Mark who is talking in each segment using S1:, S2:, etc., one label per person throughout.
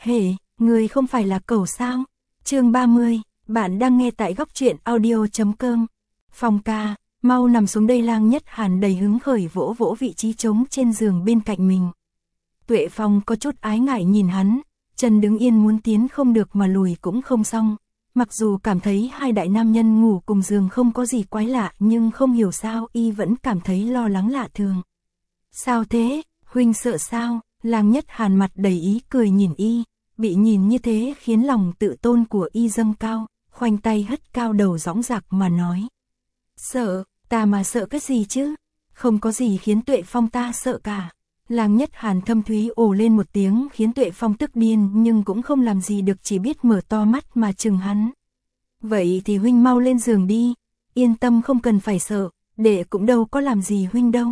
S1: Hề, người không phải là cẩu sao? Chương 30, bạn đang nghe tại góc truyện audio.com. Phong ca, mau nằm xuống đây. Lang Nhất Hàn đầy hứng khởi vỗ vỗ vị trí trống trên giường bên cạnh mình. Tuệ Phong có chút ái ngại nhìn hắn, chân đứng yên muốn tiến không được mà lùi cũng không xong. Mặc dù cảm thấy hai đại nam nhân ngủ cùng giường không có gì quái lạ, nhưng không hiểu sao y vẫn cảm thấy lo lắng lạ thường. Sao thế, huynh sợ sao? Lang Nhất Hàn mặt đầy ý cười nhìn y, bị nhìn như thế khiến lòng tự tôn của y dâng cao, khoanh tay hất cao đầu dõng dạc mà nói. Sợ, ta mà sợ cái gì chứ? Không có gì khiến Tuệ Phong ta sợ cả. Lang Nhất Hàn thâm thúy ồ lên một tiếng khiến Tuệ Phong tức điên, nhưng cũng không làm gì được, chỉ biết mở to mắt mà chừng hắn. Vậy thì huynh mau lên giường đi, yên tâm không cần phải sợ, đệ cũng đâu có làm gì huynh đâu.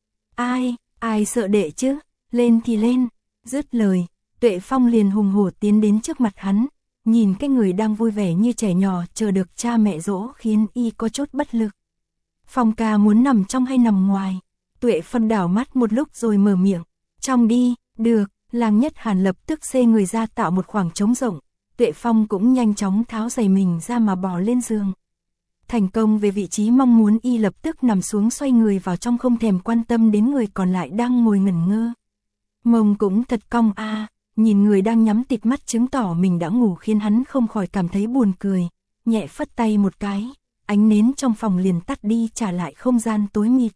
S1: Ai sợ đệ chứ, lên thì lên. Dứt lời, Tuệ Phong liền hùng hổ tiến đến trước mặt hắn, nhìn cái người đang vui vẻ như trẻ nhỏ chờ được cha mẹ dỗ khiến y có chút bất lực. Phong ca muốn nằm trong hay nằm ngoài? Tuệ Phong đảo mắt một lúc rồi mở miệng. Trong đi. Được. Lang Nhất Hàn lập tức xê người ra tạo một khoảng trống rộng. Tuệ Phong cũng nhanh chóng tháo giày mình ra mà bò lên giường. Thành công về vị trí mong muốn, y lập tức nằm xuống xoay người vào trong, không thèm quan tâm đến người còn lại đang ngồi ngẩn ngơ. Mông cũng thật cong a. Nhìn người đang nhắm tịt mắt chứng tỏ mình đã ngủ khiến hắn không khỏi cảm thấy buồn cười, nhẹ phất tay một cái, ánh nến trong phòng liền tắt đi, trả lại không gian tối mịt.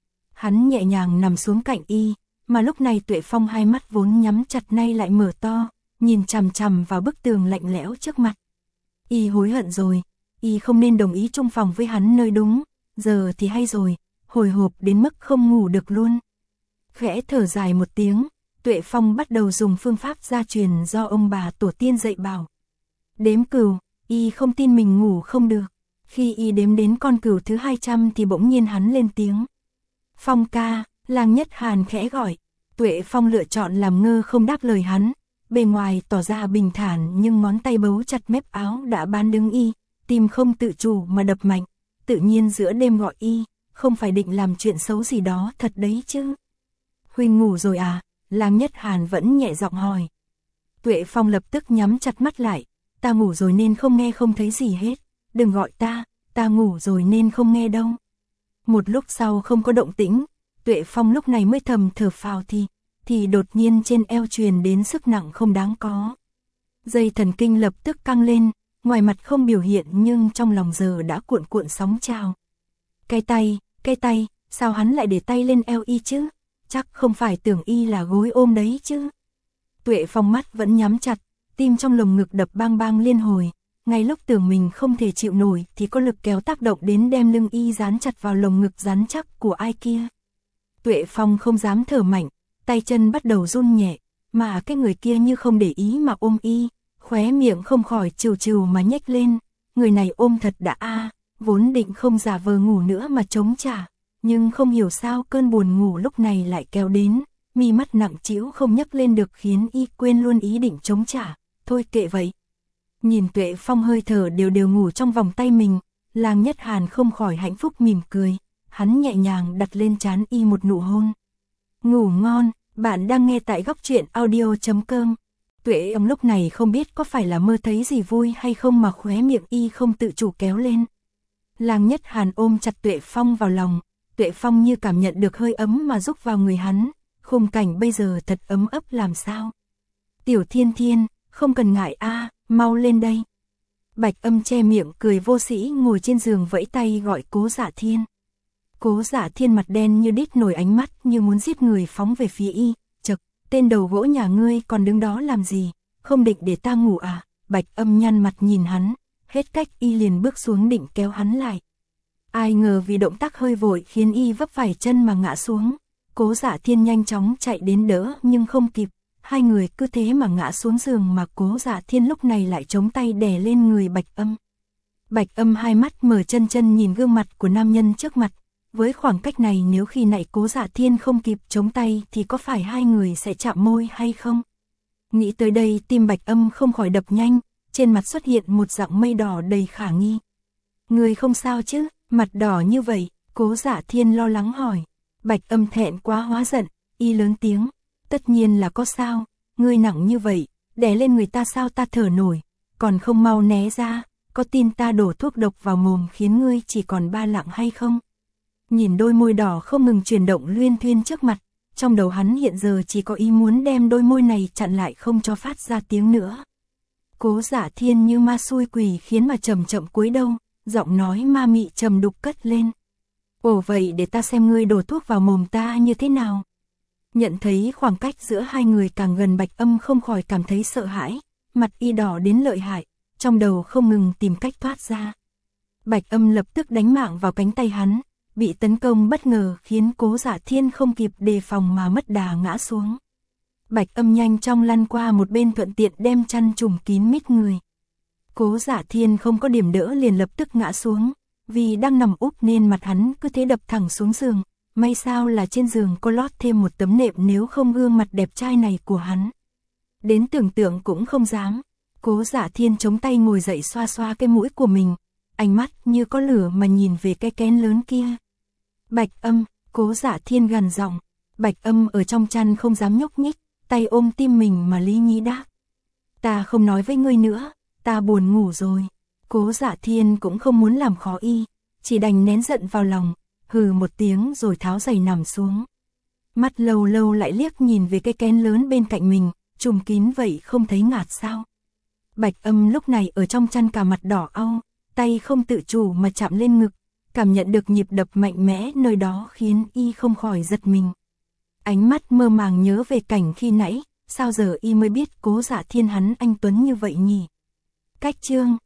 S1: Hắn nhẹ nhàng nằm xuống cạnh y, mà lúc này Tuệ Phong hai mắt vốn nhắm chặt nay lại mở to, nhìn chằm chằm vào bức tường lạnh lẽo trước mặt. Y hối hận rồi, y không nên đồng ý chung phòng với hắn nơi đúng, giờ thì hay rồi, hồi hộp đến mức không ngủ được luôn. Khẽ thở dài một tiếng, Tuệ Phong bắt đầu dùng phương pháp gia truyền do ông bà tổ tiên dạy bảo. Đếm cừu, y không tin mình ngủ không được. Khi y đếm đến con cừu thứ 200 thì bỗng nhiên hắn lên tiếng. Phong ca, Lang Nhất Hàn khẽ gọi. Tuệ Phong lựa chọn làm ngơ không đáp lời hắn, bề ngoài tỏ ra bình thản nhưng ngón tay bấu chặt mép áo đã bán đứng y, tim không tự chủ mà đập mạnh. Tự nhiên giữa đêm gọi y, không phải định làm chuyện xấu gì đó thật đấy chứ? Huynh ngủ rồi à? Lang Nhất Hàn vẫn nhẹ giọng hỏi. Tuệ Phong lập tức nhắm chặt mắt lại. Ta ngủ rồi nên không nghe không thấy gì hết. Đừng gọi ta ngủ rồi nên không nghe đâu. Một lúc sau không có động tĩnh, Tuệ Phong lúc này mới thầm thở phào thì đột nhiên trên eo truyền đến sức nặng không đáng có. Dây thần kinh lập tức căng lên, ngoài mặt không biểu hiện nhưng trong lòng giờ đã cuộn cuộn sóng trào. Cái tay, sao hắn lại để tay lên eo y chứ? Chắc không phải tưởng y là gối ôm đấy chứ? Tuệ Phong mắt vẫn nhắm chặt, tim trong lồng ngực đập bang bang liên hồi. Ngay lúc tưởng mình không thể chịu nổi thì có lực kéo tác động đến đem lưng y dán chặt vào lồng ngực rắn chắc của ai kia. Tuệ Phong không dám thở mạnh, tay chân bắt đầu run nhẹ, mà cái người kia như không để ý mà ôm y, khóe miệng không khỏi trừ trừ mà nhếch lên. Người này ôm thật đã vốn định không giả vờ ngủ nữa mà chống trả, nhưng không hiểu sao cơn buồn ngủ lúc này lại kéo đến, mi mắt nặng trĩu không nhấc lên được khiến y quên luôn ý định chống trả. Thôi kệ vậy. Nhìn Tuệ Phong hơi thở đều đều ngủ trong vòng tay mình, Lang Nhất Hàn không khỏi hạnh phúc mỉm cười, hắn nhẹ nhàng đặt lên trán y một nụ hôn. Ngủ ngon, bạn đang nghe tại góc truyện audio.com. Tuệ ông lúc này không biết có phải là mơ thấy gì vui hay không mà khóe miệng y không tự chủ kéo lên. Lang Nhất Hàn ôm chặt Tuệ Phong vào lòng, Tuệ Phong như cảm nhận được hơi ấm mà rúc vào người hắn, khung cảnh bây giờ thật ấm ấp làm sao. Tiểu Thiên Thiên, không cần ngại mau lên đây. Bạch Âm che miệng cười vô sĩ ngồi trên giường vẫy tay gọi Cố Dạ Thiên. Cố Dạ Thiên mặt đen như đít nổi, ánh mắt như muốn giết người phóng về phía y. Chậc, tên đầu gỗ nhà ngươi còn đứng đó làm gì, không định để ta ngủ à? Bạch Âm nhăn mặt nhìn hắn, hết cách y liền bước xuống định kéo hắn lại. Ai ngờ vì động tác hơi vội khiến y vấp phải chân mà ngã xuống. Cố Dạ Thiên nhanh chóng chạy đến đỡ nhưng không kịp. Hai người cứ thế mà ngã xuống giường, mà Cố Dạ Thiên lúc này lại chống tay đè lên người Bạch Âm. Bạch Âm hai mắt mở chân chân nhìn gương mặt của nam nhân trước mặt. Với khoảng cách này nếu khi nãy Cố Dạ Thiên không kịp chống tay thì có phải hai người sẽ chạm môi hay không? Nghĩ tới đây tim Bạch Âm không khỏi đập nhanh, trên mặt xuất hiện một dạng mây đỏ đầy khả nghi. Người không sao chứ? Mặt đỏ như vậy, Cố Dạ Thiên lo lắng hỏi. Bạch Âm thẹn quá hóa giận, y lớn tiếng. Tất nhiên là có sao, ngươi nặng như vậy, đè lên người ta sao ta thở nổi, còn không mau né ra, có tin ta đổ thuốc độc vào mồm khiến ngươi chỉ còn 3 lạng hay không? Nhìn đôi môi đỏ không ngừng chuyển động luyên thuyên trước mặt, trong đầu hắn hiện giờ chỉ có ý muốn đem đôi môi này chặn lại không cho phát ra tiếng nữa. Cố Dạ Thiên như ma xui quỷ khiến mà chậm chậm cúi đầu, giọng nói ma mị trầm đục cất lên. Ồ vậy để ta xem ngươi đổ thuốc vào mồm ta như thế nào. Nhận thấy khoảng cách giữa hai người càng gần, Bạch Âm không khỏi cảm thấy sợ hãi, mặt y đỏ đến lợi hại, trong đầu không ngừng tìm cách thoát ra. Bạch Âm lập tức đánh mạng vào cánh tay hắn, bị tấn công bất ngờ khiến Cố Dạ Thiên không kịp đề phòng mà mất đà ngã xuống. Bạch Âm nhanh chóng lăn qua một bên thuận tiện đem chăn trùm kín mít người. Cố Dạ Thiên không có điểm đỡ liền lập tức ngã xuống, vì đang nằm úp nên mặt hắn cứ thế đập thẳng xuống giường, may sao là trên giường có lót thêm một tấm nệm, nếu không gương mặt đẹp trai này của hắn đến tưởng tượng cũng không dám. Cố Dạ Thiên chống tay ngồi dậy xoa xoa cái mũi của mình, ánh mắt như có lửa mà nhìn về cái kén lớn kia. Bạch Âm, Cố Dạ Thiên gằn giọng. Bạch Âm ở trong chăn không dám nhúc nhích, tay ôm tim mình mà lý nhí đáp. Ta không nói với ngươi nữa, ta buồn ngủ rồi. Cố Dạ Thiên cũng không muốn làm khó y, chỉ đành nén giận vào lòng, hừ một tiếng rồi tháo giày nằm xuống. Mắt lâu lâu lại liếc nhìn về cái kén lớn bên cạnh mình, trùm kín vậy không thấy ngạt sao. Bạch Âm lúc này ở trong chăn cả mặt đỏ au, tay không tự chủ mà chạm lên ngực, cảm nhận được nhịp đập mạnh mẽ nơi đó khiến y không khỏi giật mình. Ánh mắt mơ màng nhớ về cảnh khi nãy, sao giờ y mới biết Cố Dạ Thiên hắn anh tuấn như vậy nhỉ. Cách chương